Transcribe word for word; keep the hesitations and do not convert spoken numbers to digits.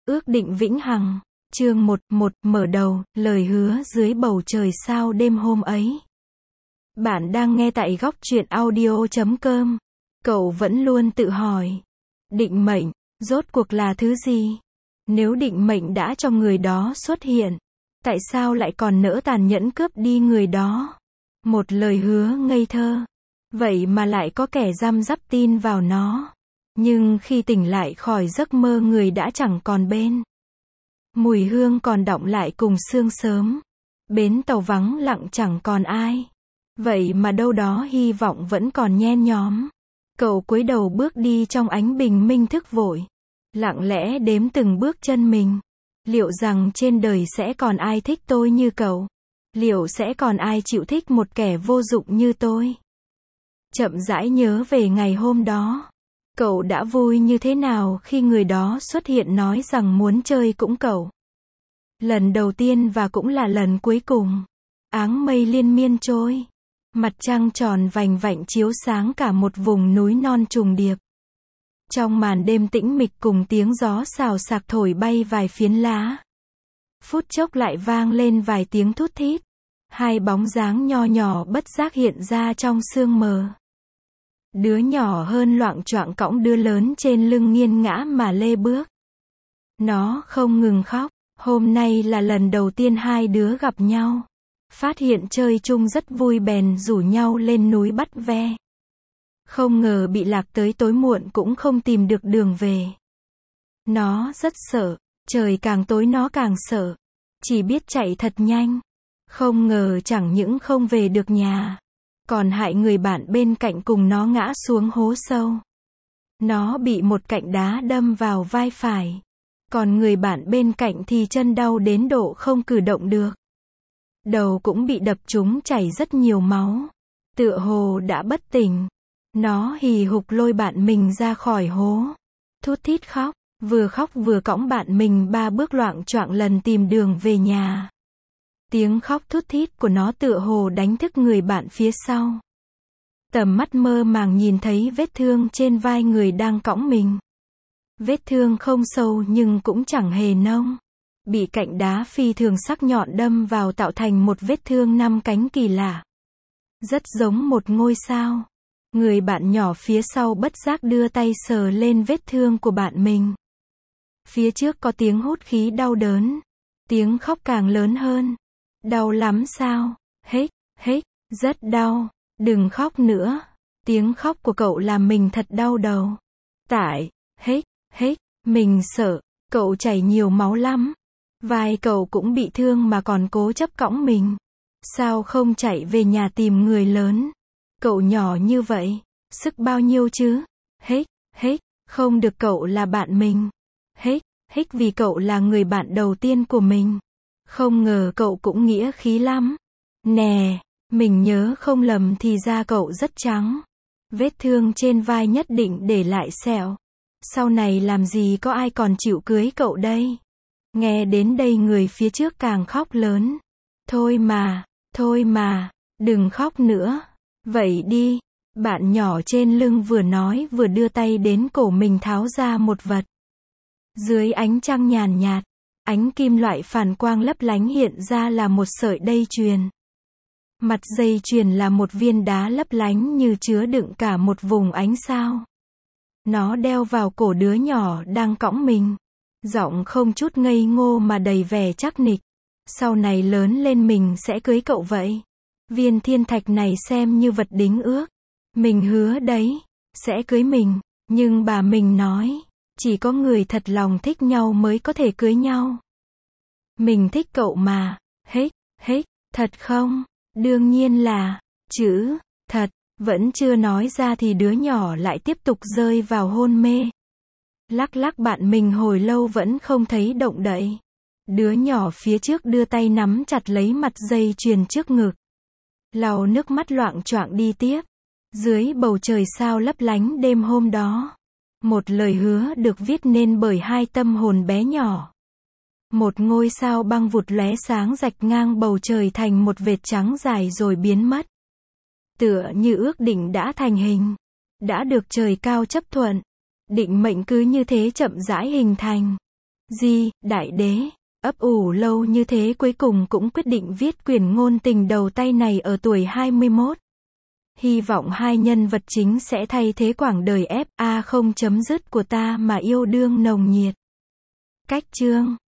Ước định vĩnh hằng. Chương một, một, mở đầu, lời hứa dưới bầu trời sao đêm hôm ấy. Bạn đang nghe tại góc truyện audio chấm com. Cậu vẫn luôn tự hỏi. Định mệnh, rốt cuộc là thứ gì? Nếu định mệnh đã cho người đó xuất hiện, tại sao lại còn nỡ tàn nhẫn cướp đi người đó? Một lời hứa ngây thơ. Vậy mà lại có kẻ giam giáp tin vào nó. Nhưng khi tỉnh lại khỏi giấc mơ người đã chẳng còn bên. Mùi hương còn đọng lại cùng sương sớm. Bến tàu vắng lặng chẳng còn ai. Vậy mà đâu đó hy vọng vẫn còn nhen nhóm. Cậu cúi đầu bước đi trong ánh bình minh thức vội. Lặng lẽ đếm từng bước chân mình. Liệu rằng trên đời sẽ còn ai thích tôi như cậu? Liệu sẽ còn ai chịu thích một kẻ vô dụng như tôi? Chậm rãi nhớ về ngày hôm đó. Cậu đã vui như thế nào khi người đó xuất hiện nói rằng muốn chơi cũng cậu. Lần đầu tiên và cũng là lần cuối cùng. Áng mây liên miên trôi. Mặt trăng tròn vành vạnh chiếu sáng cả một vùng núi non trùng điệp. Trong màn đêm tĩnh mịch cùng tiếng gió xào xạc thổi bay vài phiến lá. Phút chốc lại vang lên vài tiếng thút thít. Hai bóng dáng nho nhỏ bất giác hiện ra trong sương mờ. Đứa nhỏ hơn loạng choạng cõng đứa lớn trên lưng nghiêng ngã mà lê bước. Nó không ngừng khóc. Hôm nay là lần đầu tiên hai đứa gặp nhau. Phát hiện chơi chung rất vui bèn rủ nhau lên núi bắt ve. Không ngờ bị lạc tới tối muộn cũng không tìm được đường về. Nó rất sợ. Trời càng tối nó càng sợ. Chỉ biết chạy thật nhanh. Không ngờ chẳng những không về được nhà. Còn hại người bạn bên cạnh cùng nó ngã xuống hố sâu. Nó bị một cạnh đá đâm vào vai phải. Còn người bạn bên cạnh thì chân đau đến độ không cử động được. Đầu cũng bị đập trúng chảy rất nhiều máu. Tựa hồ đã bất tỉnh. Nó hì hục lôi bạn mình ra khỏi hố. Thút thít khóc. Vừa khóc vừa cõng bạn mình ba bước loạng choạng lần tìm đường về nhà. Tiếng khóc thút thít của nó tựa hồ đánh thức người bạn phía sau. Tầm mắt mơ màng nhìn thấy vết thương trên vai người đang cõng mình. Vết thương không sâu nhưng cũng chẳng hề nông. Bị cạnh đá phi thường sắc nhọn đâm vào tạo thành một vết thương năm cánh kỳ lạ. Rất giống một ngôi sao. Người bạn nhỏ phía sau bất giác đưa tay sờ lên vết thương của bạn mình. Phía trước có tiếng hút khí đau đớn. Tiếng khóc càng lớn hơn. Đau lắm sao? Hếch, hếch, rất đau. Đừng khóc nữa. Tiếng khóc của cậu làm mình thật đau đầu. Tại, hếch, hếch, mình sợ, cậu chảy nhiều máu lắm. Vai cậu cũng bị thương mà còn cố chấp cõng mình. Sao không chạy về nhà tìm người lớn? Cậu nhỏ như vậy, sức bao nhiêu chứ? Hếch, hếch, không được cậu là bạn mình. Hếch, hếch vì cậu là người bạn đầu tiên của mình. Không ngờ cậu cũng nghĩa khí lắm. Nè, mình nhớ không lầm thì da cậu rất trắng. Vết thương trên vai nhất định để lại sẹo. Sau này làm gì có ai còn chịu cưới cậu đây? Nghe đến đây người phía trước càng khóc lớn. Thôi mà, thôi mà, đừng khóc nữa. Vậy đi. Bạn nhỏ trên lưng vừa nói vừa đưa tay đến cổ mình tháo ra một vật. Dưới ánh trăng nhàn nhạt. Ánh kim loại phản quang lấp lánh hiện ra là một sợi dây chuyền. Mặt dây chuyền là một viên đá lấp lánh như chứa đựng cả một vùng ánh sao. Nó đeo vào cổ đứa nhỏ đang cõng mình. Giọng không chút ngây ngô mà đầy vẻ chắc nịch. Sau này lớn lên mình sẽ cưới cậu vậy. Viên thiên thạch này xem như vật đính ước. Mình hứa đấy, sẽ cưới mình. Nhưng bà mình nói, chỉ có người thật lòng thích nhau mới có thể cưới nhau. Mình thích cậu mà. Hếch, hếch, thật không? Đương nhiên là, chữ, thật, vẫn chưa nói ra thì đứa nhỏ lại tiếp tục rơi vào hôn mê. Lắc lắc bạn mình hồi lâu vẫn không thấy động đậy. Đứa nhỏ phía trước đưa tay nắm chặt lấy mặt dây chuyền trước ngực. Lau nước mắt loạng choạng đi tiếp. Dưới bầu trời sao lấp lánh đêm hôm đó. Một lời hứa được viết nên bởi hai tâm hồn bé nhỏ. Một ngôi sao băng vụt lóe sáng rạch ngang bầu trời thành một vệt trắng dài rồi biến mất. Tựa như ước định đã thành hình. Đã được trời cao chấp thuận. Định mệnh cứ như thế chậm rãi hình thành. Di, đại đế, ấp ủ lâu như thế cuối cùng cũng quyết định viết quyển ngôn tình đầu tay này ở tuổi hai mươi mốt. Hy vọng hai nhân vật chính sẽ thay thế quãng đời ép a không chấm dứt của ta mà yêu đương nồng nhiệt. Cách chương